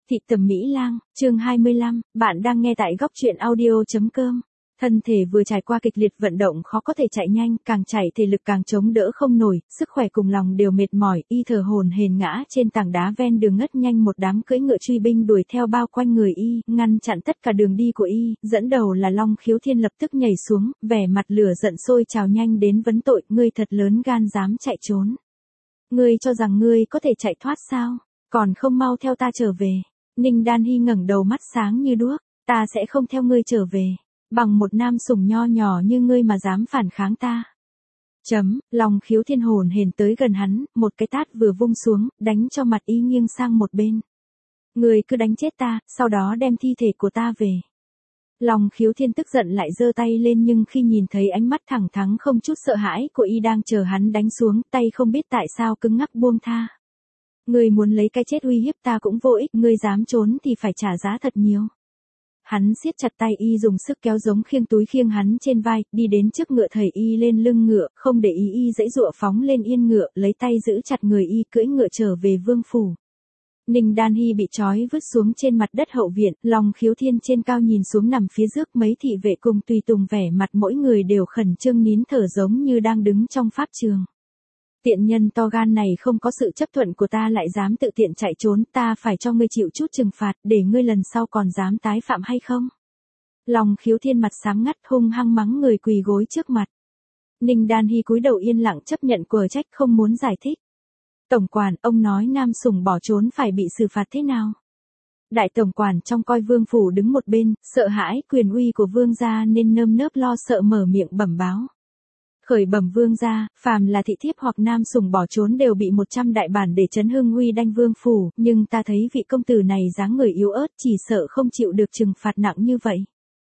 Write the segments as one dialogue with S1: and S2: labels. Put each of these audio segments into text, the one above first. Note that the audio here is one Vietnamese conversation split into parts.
S1: Thị tầm Mỹ Lang, chương 25, bạn đang nghe tại góc truyện audio.com. Thân thể vừa trải qua kịch liệt vận động khó có thể chạy nhanh, càng chạy thể lực càng chống đỡ không nổi, sức khỏe cùng lòng đều mệt mỏi, y thở hổn hển ngã trên tảng đá ven đường ngất nhanh một đám cưỡi ngựa truy binh đuổi theo bao quanh người y, ngăn chặn tất cả đường đi của y, dẫn đầu là Long Khiếu Thiên lập tức nhảy xuống, vẻ mặt lửa giận sôi trào nhanh đến vấn tội, ngươi thật lớn gan dám chạy trốn. Ngươi cho rằng ngươi có thể chạy thoát sao, còn không mau theo ta trở về. Ninh Đan Hy ngẩng đầu mắt sáng như đuốc, ta sẽ không theo ngươi trở về, bằng một nam sủng nho nhỏ như ngươi mà dám phản kháng ta. Long Khiếu Thiên hồn hển tới gần hắn, một cái tát vừa vung xuống, đánh cho mặt y nghiêng sang một bên. Ngươi cứ đánh chết ta, sau đó đem thi thể của ta về. Long Khiếu Thiên tức giận lại giơ tay lên nhưng khi nhìn thấy ánh mắt thẳng thắn không chút sợ hãi của y đang chờ hắn đánh xuống, tay không biết tại sao cứng ngắc buông tha. Ngươi muốn lấy cái chết uy hiếp ta cũng vô ích, ngươi dám trốn thì phải trả giá thật nhiều. Hắn siết chặt tay y dùng sức kéo giống khiêng túi khiêng hắn trên vai, đi đến trước ngựa thầy y lên lưng ngựa, không để ý y giãy giụa phóng lên yên ngựa, lấy tay giữ chặt người y cưỡi ngựa trở về vương phủ. Ninh Đan Hy bị trói vứt xuống trên mặt đất hậu viện, Long Khiếu Thiên trên cao nhìn xuống nằm phía trước, mấy thị vệ cùng tùy tùng vẻ mặt mỗi người đều khẩn trương nín thở giống như đang đứng trong pháp trường. Tiện nhân to gan này không có sự chấp thuận của ta lại dám tự tiện chạy trốn, ta phải cho ngươi chịu chút trừng phạt, để ngươi lần sau còn dám tái phạm hay không? Long Khiếu Thiên mặt sáng ngắt hung hăng mắng người quỳ gối trước mặt. Ninh Đan Hy cúi đầu yên lặng chấp nhận quở trách không muốn giải thích. Tổng quản, ông nói nam sủng bỏ trốn phải bị xử phạt thế nào? Đại tổng quản trong coi vương phủ đứng một bên, sợ hãi quyền uy của vương gia nên nơm nớp lo sợ mở miệng bẩm báo. Khởi bẩm vương gia, phàm là thị thiếp hoặc nam sủng bỏ trốn đều bị 100 đại bản để chấn hưng uy đanh vương phủ, nhưng ta thấy vị công tử này dáng người yếu ớt chỉ sợ không chịu được trừng phạt nặng như vậy.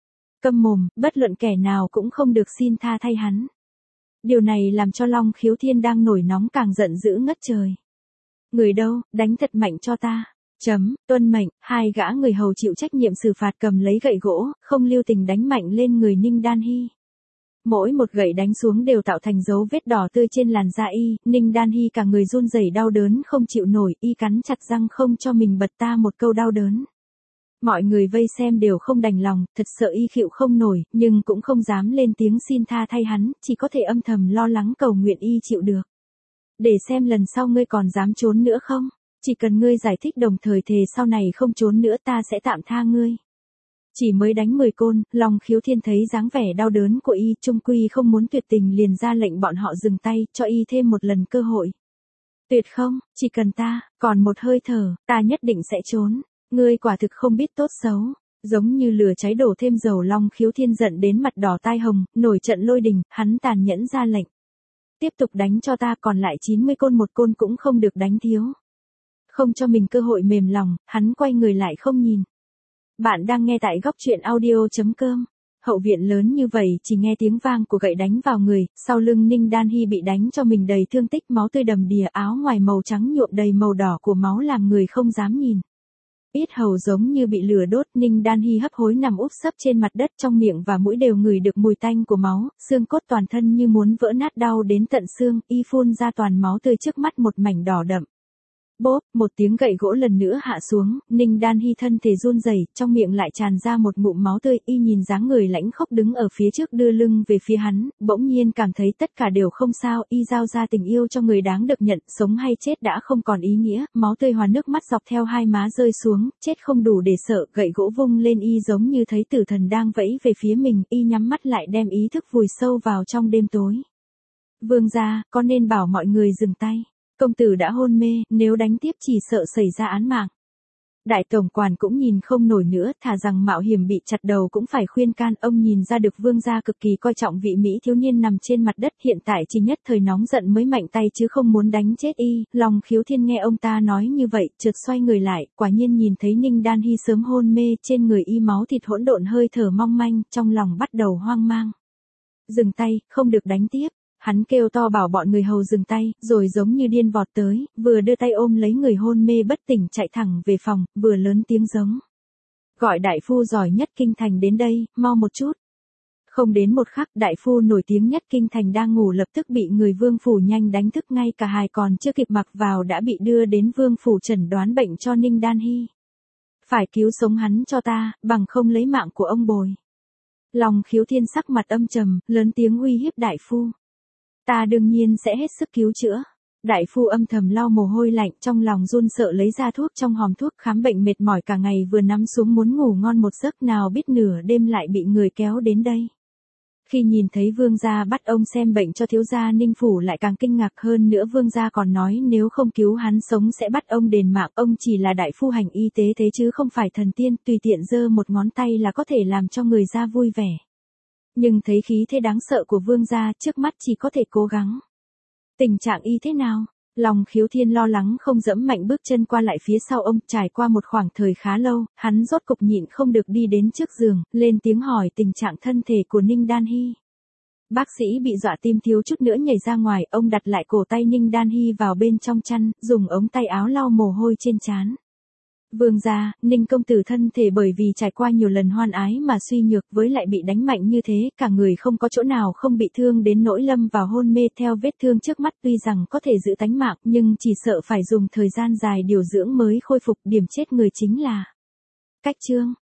S1: Câm mồm, bất luận kẻ nào cũng không được xin tha thay hắn. Điều này làm cho Long Khiếu Thiên đang nổi nóng càng giận dữ ngất trời. Người đâu, đánh thật mạnh cho ta. Tuân mệnh, hai gã người hầu chịu trách nhiệm xử phạt cầm lấy gậy gỗ, không lưu tình đánh mạnh lên người Ninh Đan Hy. Mỗi một gậy đánh xuống đều tạo thành dấu vết đỏ tươi trên làn da y, Ninh Đan Hy cả người run rẩy đau đớn không chịu nổi, y cắn chặt răng không cho mình bật ta một câu đau đớn. Mọi người vây xem đều không đành lòng, thật sợ y chịu không nổi, nhưng cũng không dám lên tiếng xin tha thay hắn, chỉ có thể âm thầm lo lắng cầu nguyện y chịu được. Để xem lần sau ngươi còn dám trốn nữa không? Chỉ cần ngươi giải thích đồng thời thề sau này không trốn nữa ta sẽ tạm tha ngươi. Chỉ mới đánh 10 côn, Long Khiếu Thiên thấy dáng vẻ đau đớn của y, trung quy không muốn tuyệt tình liền ra lệnh bọn họ dừng tay, cho y thêm một lần cơ hội. Tuyệt không, chỉ cần ta, còn một hơi thở, ta nhất định sẽ trốn. Ngươi quả thực không biết tốt xấu. Giống như lửa cháy đổ thêm dầu, Long Khiếu Thiên giận đến mặt đỏ tai hồng, nổi trận lôi đình, hắn tàn nhẫn ra lệnh. Tiếp tục đánh cho ta, còn lại 90 côn một côn cũng không được đánh thiếu. Không cho mình cơ hội mềm lòng, hắn quay người lại không nhìn. Bạn đang nghe tại góc truyện audio.com. Hậu viện lớn như vậy chỉ nghe tiếng vang của gậy đánh vào người, sau lưng Ninh Đan Hy bị đánh cho mình đầy thương tích, máu tươi đầm đìa, áo ngoài màu trắng nhuộm đầy màu đỏ của máu làm người không dám nhìn. Yết hầu giống như bị lửa đốt, Ninh Đan Hy hấp hối nằm úp sấp trên mặt đất, trong miệng và mũi đều ngửi được mùi tanh của máu, xương cốt toàn thân như muốn vỡ nát đau đến tận xương, y phun ra toàn máu tươi trước mắt một mảnh đỏ đậm. Bốp, một tiếng gậy gỗ lần nữa hạ xuống, Ninh Đan Hy thân thể run rẩy, trong miệng lại tràn ra một ngụm máu tươi, y nhìn dáng người lãnh khốc đứng ở phía trước đưa lưng về phía hắn, bỗng nhiên cảm thấy tất cả đều không sao, y giao ra tình yêu cho người đáng được nhận, sống hay chết đã không còn ý nghĩa, máu tươi hòa nước mắt dọc theo hai má rơi xuống, chết không đủ để sợ, gậy gỗ vung lên y giống như thấy tử thần đang vẫy về phía mình, y nhắm mắt lại đem ý thức vùi sâu vào trong đêm tối. Vương gia, có nên bảo mọi người dừng tay? Công tử đã hôn mê, nếu đánh tiếp chỉ sợ xảy ra án mạng. Đại tổng quản cũng nhìn không nổi nữa, thà rằng mạo hiểm bị chặt đầu cũng phải khuyên can, ông nhìn ra được vương gia cực kỳ coi trọng vị mỹ thiếu niên nằm trên mặt đất, hiện tại chỉ nhất thời nóng giận mới mạnh tay chứ không muốn đánh chết y. Long Khiếu Thiên nghe ông ta nói như vậy, chợt xoay người lại, quả nhiên nhìn thấy Ninh Đan Hy sớm hôn mê, trên người y máu thịt hỗn độn, hơi thở mong manh, trong lòng bắt đầu hoang mang. Dừng tay, không được đánh tiếp. Hắn kêu to bảo bọn người hầu dừng tay, rồi giống như điên vọt tới, vừa đưa tay ôm lấy người hôn mê bất tỉnh chạy thẳng về phòng, vừa lớn tiếng giống. Gọi đại phu giỏi nhất kinh thành đến đây, mau một chút. Không đến một khắc, đại phu nổi tiếng nhất kinh thành đang ngủ lập tức bị người vương phủ nhanh đánh thức, ngay cả hài còn chưa kịp mặc vào đã bị đưa đến vương phủ chẩn đoán bệnh cho Ninh Đan Hy. Phải cứu sống hắn cho ta, bằng không lấy mạng của ông bồi. Long Khiếu Thiên sắc mặt âm trầm, lớn tiếng uy hiếp đại phu. Ta đương nhiên sẽ hết sức cứu chữa. Đại phu âm thầm lau mồ hôi lạnh, trong lòng run sợ lấy ra thuốc trong hòm thuốc khám bệnh, mệt mỏi cả ngày vừa nằm xuống muốn ngủ ngon một giấc, nào biết nửa đêm lại bị người kéo đến đây. Khi nhìn thấy vương gia bắt ông xem bệnh cho thiếu gia Ninh Phủ lại càng kinh ngạc hơn nữa, vương gia còn nói nếu không cứu hắn sống sẽ bắt ông đền mạng, ông chỉ là đại phu hành y tế thế chứ không phải thần tiên, tùy tiện giơ một ngón tay là có thể làm cho người ra vui vẻ. Nhưng thấy khí thế đáng sợ của vương gia, trước mắt chỉ có thể cố gắng. Tình trạng y thế nào? Long Khiếu Thiên lo lắng không dẫm mạnh bước chân qua lại phía sau ông, trải qua một khoảng thời khá lâu, hắn rốt cục nhịn không được đi đến trước giường, lên tiếng hỏi tình trạng thân thể của Ninh Đan Hy. Bác sĩ bị dọa tim thiếu chút nữa nhảy ra ngoài, ông đặt lại cổ tay Ninh Đan Hy vào bên trong chăn, dùng ống tay áo lau mồ hôi trên trán. Vương gia, Ninh công tử thân thể bởi vì trải qua nhiều lần hoan ái mà suy nhược, với lại bị đánh mạnh như thế, cả người không có chỗ nào không bị thương đến nỗi lâm vào hôn mê. Theo vết thương trước mắt tuy rằng có thể giữ tánh mạng, nhưng chỉ sợ phải dùng thời gian dài điều dưỡng mới khôi phục. Điểm chết người chính là cách chương.